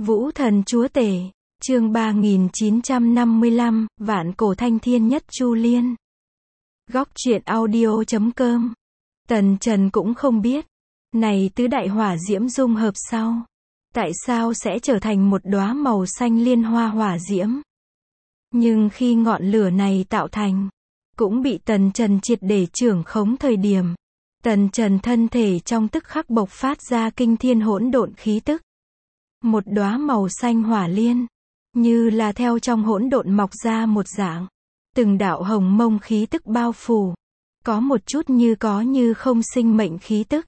Vũ thần chúa tể, chương 3955, vạn cổ thanh thiên nhất Chu Liên. Góc truyện audio.com. Tần Trần cũng không biết, này tứ đại hỏa diễm dung hợp sau, tại sao sẽ trở thành một đóa màu xanh liên hoa hỏa diễm. Nhưng khi ngọn lửa này tạo thành, cũng bị Tần Trần triệt để trưởng khống thời điểm, Tần Trần thân thể trong tức khắc bộc phát ra kinh thiên hỗn độn khí tức. Một đóa màu xanh hỏa liên, như là theo trong hỗn độn mọc ra một dạng, từng đạo hồng mông khí tức bao phủ, có một chút như có như không sinh mệnh khí tức.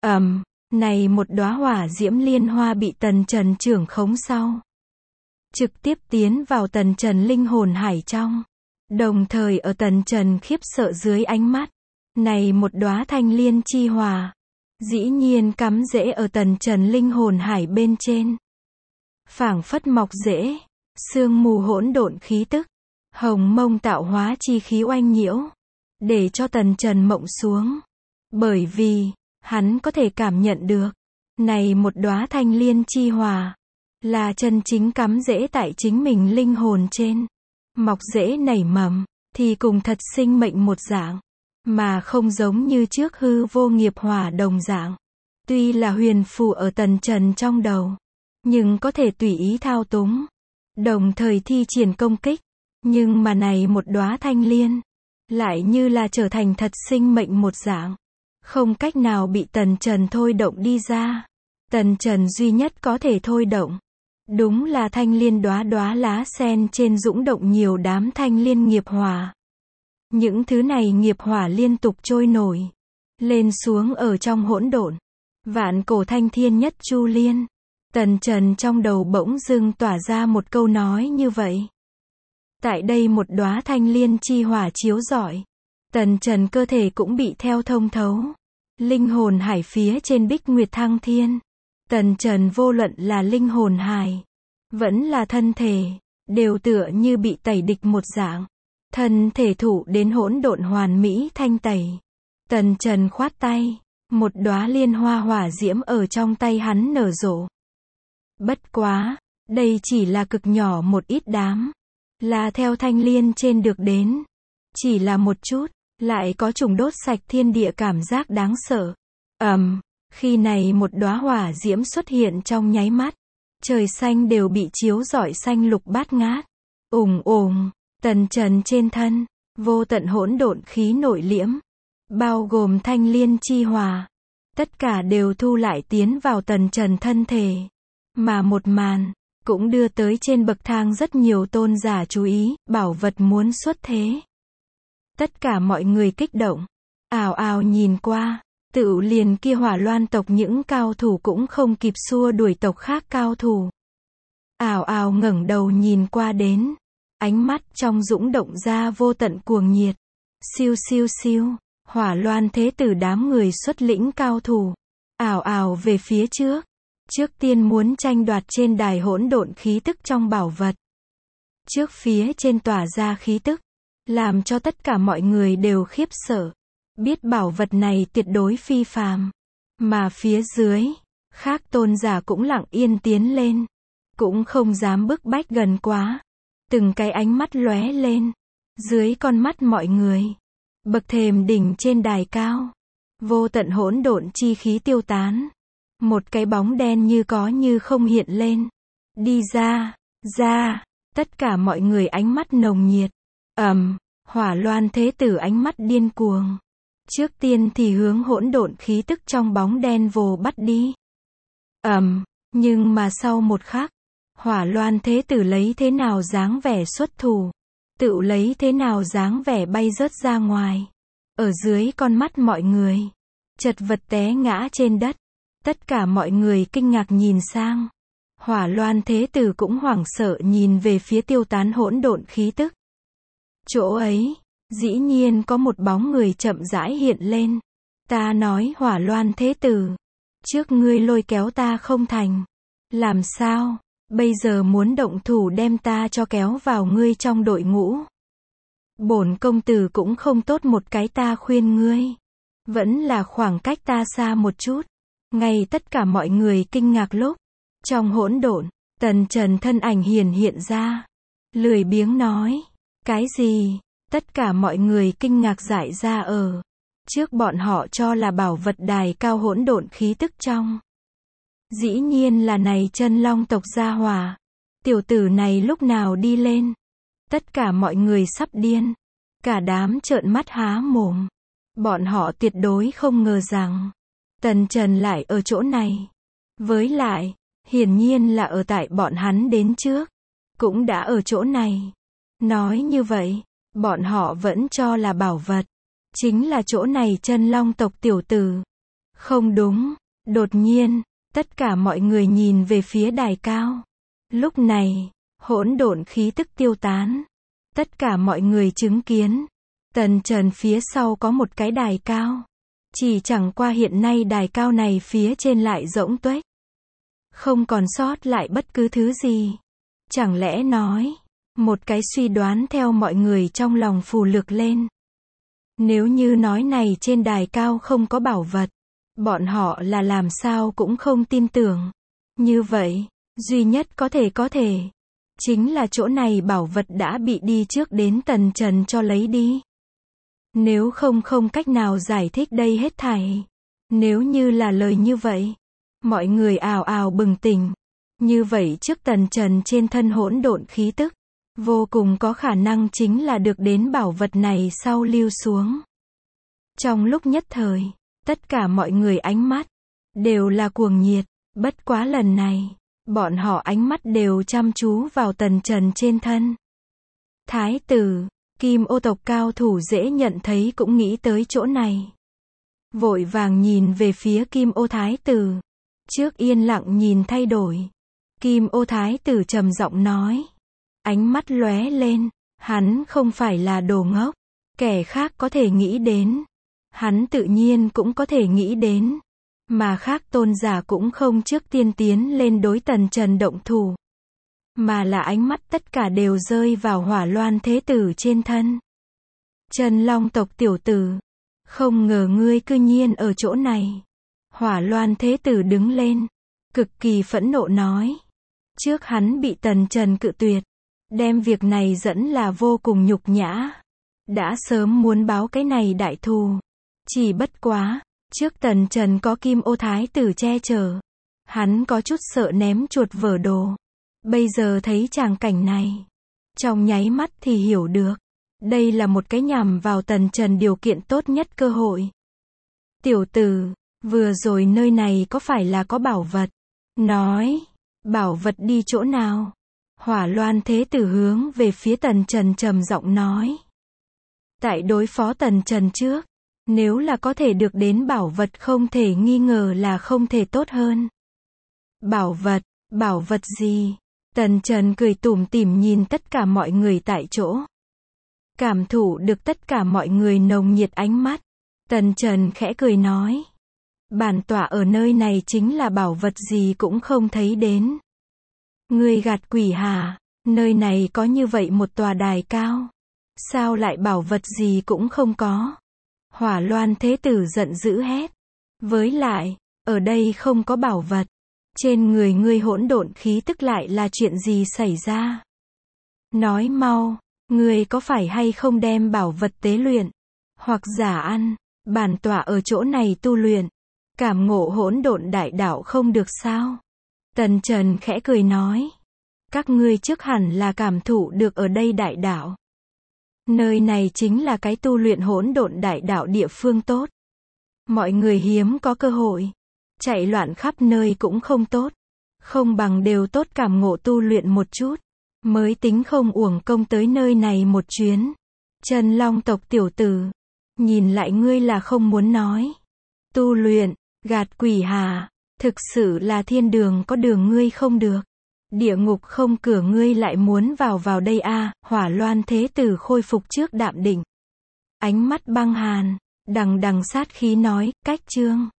Này một đóa hỏa diễm liên hoa bị Tần Trần trưởng khống sau, trực tiếp tiến vào Tần Trần linh hồn hải trong. Đồng thời ở Tần Trần khiếp sợ dưới ánh mắt, này một đóa thanh liên chi hỏa, dĩ nhiên cắm rễ ở Tần Trần linh hồn hải bên trên. Phảng phất mọc rễ, sương mù hỗn độn khí tức, hồng mông tạo hóa chi khí oanh nhiễu, để cho Tần Trần mộng xuống. Bởi vì, hắn có thể cảm nhận được, này một đóa thanh liên chi hỏa, là chân chính cắm rễ tại chính mình linh hồn trên. Mọc rễ nảy mầm, thì cùng thật sinh mệnh một dạng, mà không giống như trước hư vô nghiệp hỏa đồng dạng. Tuy là huyền phù ở Tần Trần trong đầu, nhưng có thể tùy ý thao túng, đồng thời thi triển công kích. Nhưng mà này một đóa thanh liên, lại như là trở thành thật sinh mệnh một dạng, không cách nào bị Tần Trần thôi động đi ra. Tần Trần duy nhất có thể thôi động, đúng là thanh liên đóa đóa lá sen trên dũng động nhiều đám thanh liên nghiệp hỏa. Những thứ này nghiệp hỏa liên tục trôi nổi lên xuống ở trong hỗn độn. Vạn cổ thanh thiên nhất Chu Liên. Tần Trần trong đầu bỗng dưng tỏa ra một câu nói như vậy. Tại đây một đóa thanh liên chi hỏa chiếu rọi, Tần Trần cơ thể cũng bị theo thông thấu. Linh hồn hải phía trên Bích Nguyệt Thăng Thiên, Tần Trần vô luận là linh hồn hải, vẫn là thân thể, đều tựa như bị tẩy địch một dạng. Thân thể thụ đến hỗn độn hoàn mỹ thanh tẩy. Tần Trần khoát tay, một đóa liên hoa hỏa diễm ở trong tay hắn nở rộ. Bất quá, đây chỉ là cực nhỏ một ít đám, là theo thanh liên trên được đến. Chỉ là một chút, lại có trùng đốt sạch thiên địa cảm giác đáng sợ. Khi này một đóa hỏa diễm xuất hiện trong nháy mắt, trời xanh đều bị chiếu rọi xanh lục bát ngát. Tần Trần trên thân, vô tận hỗn độn khí nội liễm, bao gồm thanh liên chi hỏa, tất cả đều thu lại tiến vào Tần Trần thân thể. Mà một màn, cũng đưa tới trên bậc thang rất nhiều tôn giả chú ý, bảo vật muốn xuất thế. Tất cả mọi người kích động, ào ào nhìn qua, tựu liền kia Hỏa Loan tộc những cao thủ cũng không kịp xua đuổi tộc khác cao thủ. Ào ào ngẩng đầu nhìn qua đến, ánh mắt trong dũng động ra vô tận cuồng nhiệt. Siêu siêu siêu, Hỏa Loan thế tử đám người xuất lĩnh cao thủ, ào ào về phía trước. Trước tiên muốn tranh đoạt trên đài hỗn độn khí tức trong bảo vật. Trước phía trên tỏa ra khí tức, làm cho tất cả mọi người đều khiếp sợ. Biết bảo vật này tuyệt đối phi phàm. Mà phía dưới, khác tôn giả cũng lặng yên tiến lên. Cũng không dám bức bách gần quá. Từng cái ánh mắt lóe lên. Dưới con mắt mọi người. Bậc thềm đỉnh trên đài cao. Vô tận hỗn độn chi khí tiêu tán. Một cái bóng đen như có như không hiện lên. Đi ra, tất cả mọi người ánh mắt nồng nhiệt. Hỏa Loan thế tử ánh mắt điên cuồng. Trước tiên thì hướng hỗn độn khí tức trong bóng đen vồ bắt đi. Nhưng mà sau một khắc, Hỏa Loan thế tử lấy thế nào dáng vẻ xuất thủ, tự lấy thế nào dáng vẻ bay rớt ra ngoài. Ở dưới con mắt mọi người, chật vật té ngã trên đất. Tất cả mọi người kinh ngạc nhìn sang. Hỏa Loan thế tử cũng hoảng sợ nhìn về phía tiêu tán hỗn độn khí tức. Chỗ ấy, dĩ nhiên có một bóng người chậm rãi hiện lên. Ta nói Hỏa Loan thế tử, trước ngươi lôi kéo ta không thành. Làm sao, bây giờ muốn động thủ đem ta cho kéo vào ngươi trong đội ngũ. Bổn công tử cũng không tốt một cái, ta khuyên ngươi, vẫn là khoảng cách ta xa một chút. Ngay tất cả mọi người kinh ngạc lúc, trong hỗn độn, Tần Trần thân ảnh hiển hiện ra. Lười biếng nói. Cái gì? Tất cả mọi người kinh ngạc dại ra ở. Trước bọn họ cho là bảo vật đài cao hỗn độn khí tức trong. Dĩ nhiên là này chân long tộc gia hỏa. Tiểu tử này lúc nào đi lên? Tất cả mọi người sắp điên. Cả đám trợn mắt há mồm. Bọn họ tuyệt đối không ngờ rằng Tần Trần lại ở chỗ này. Với lại, hiển nhiên là ở tại bọn hắn đến trước. Cũng đã ở chỗ này. Nói như vậy, bọn họ vẫn cho là bảo vật. Chính là chỗ này chân long tộc tiểu tử. Không đúng. Đột nhiên, tất cả mọi người nhìn về phía đài cao. Lúc này, hỗn độn khí tức tiêu tán. Tất cả mọi người chứng kiến. Tần Trần phía sau có một cái đài cao. Chỉ chẳng qua hiện nay đài cao này phía trên lại rỗng tuếch. Không còn sót lại bất cứ thứ gì. Chẳng lẽ nói, một cái suy đoán theo mọi người trong lòng phù lược lên. Nếu như nói này trên đài cao không có bảo vật, bọn họ là làm sao cũng không tin tưởng. Như vậy, duy nhất có thể, chính là chỗ này bảo vật đã bị đi trước đến Tần Trần cho lấy đi. Nếu không cách nào giải thích đây hết thảy. Nếu như là lời như vậy, mọi người ào ào bừng tỉnh. Như vậy trước Tần Trần trên thân hỗn độn khí tức, vô cùng có khả năng chính là được đến bảo vật này sau lưu xuống. Trong lúc nhất thời, tất cả mọi người ánh mắt đều là cuồng nhiệt, bất quá lần này, bọn họ ánh mắt đều chăm chú vào Tần Trần trên thân. Thái tử, Kim Ô tộc cao thủ dễ nhận thấy cũng nghĩ tới chỗ này. Vội vàng nhìn về phía Kim Ô thái tử. Trước yên lặng nhìn thay đổi. Kim Ô thái tử trầm giọng nói. Ánh mắt lóe lên, hắn không phải là đồ ngốc. Kẻ khác có thể nghĩ đến. Hắn tự nhiên cũng có thể nghĩ đến. Mà khác tôn giả cũng không trước tiên tiến lên đối Tần Trần động thủ. Mà là ánh mắt tất cả đều rơi vào Hỏa Loan Thế Tử trên thân. Chân long tộc tiểu tử. Không ngờ ngươi cư nhiên ở chỗ này. Hỏa Loan Thế Tử đứng lên. Cực kỳ phẫn nộ nói. Trước hắn bị Tần Trần cự tuyệt. Đem việc này dẫn là vô cùng nhục nhã. Đã sớm muốn báo cái này đại thù. Chỉ bất quá. Trước Tần Trần có Kim Ô thái tử che chở. Hắn có chút sợ ném chuột vỡ đồ. Bây giờ thấy tràng cảnh này. Trong nháy mắt thì hiểu được. Đây là một cái nhằm vào Tần Trần điều kiện tốt nhất cơ hội. Tiểu tử, vừa rồi nơi này có phải là có bảo vật? Nói, bảo vật đi chỗ nào? Hỏa Loan Thế Tử hướng về phía Tần Trần trầm giọng nói. Tại đối phó Tần Trần trước, nếu là có thể được đến bảo vật không thể nghi ngờ là không thể tốt hơn. Bảo vật gì? Tần Trần cười tủm tỉm nhìn tất cả mọi người tại chỗ. Cảm thụ được tất cả mọi người nồng nhiệt ánh mắt. Tần Trần khẽ cười nói. Bản tọa ở nơi này chính là bảo vật gì cũng không thấy đến. Ngươi gạt quỷ hả? Nơi này có như vậy một tòa đài cao. Sao lại bảo vật gì cũng không có? Hỏa Loan Thế Tử giận dữ hét. Với lại, ở đây không có bảo vật. Trên người ngươi hỗn độn khí tức lại là chuyện gì xảy ra? Nói mau, ngươi có phải hay không đem bảo vật tế luyện? Hoặc giả ăn, bản tọa ở chỗ này tu luyện. Cảm ngộ hỗn độn đại đạo không được sao? Tần Trần khẽ cười nói. Các ngươi trước hẳn là cảm thụ được ở đây đại đạo. Nơi này chính là cái tu luyện hỗn độn đại đạo địa phương tốt. Mọi người hiếm có cơ hội. Chạy loạn khắp nơi cũng không tốt. Không bằng đều tốt cảm ngộ tu luyện một chút. Mới tính không uổng công tới nơi này một chuyến. Chân long tộc tiểu tử. Nhìn lại ngươi là không muốn nói. Tu luyện, gạt quỷ hà. Thực sự là thiên đường có đường ngươi không được. Địa ngục không cửa ngươi lại muốn vào đây a. Hỏa Loan Thế Tử khôi phục trước đạm định. Ánh mắt băng hàn. Đằng đằng sát khí nói, cách chương.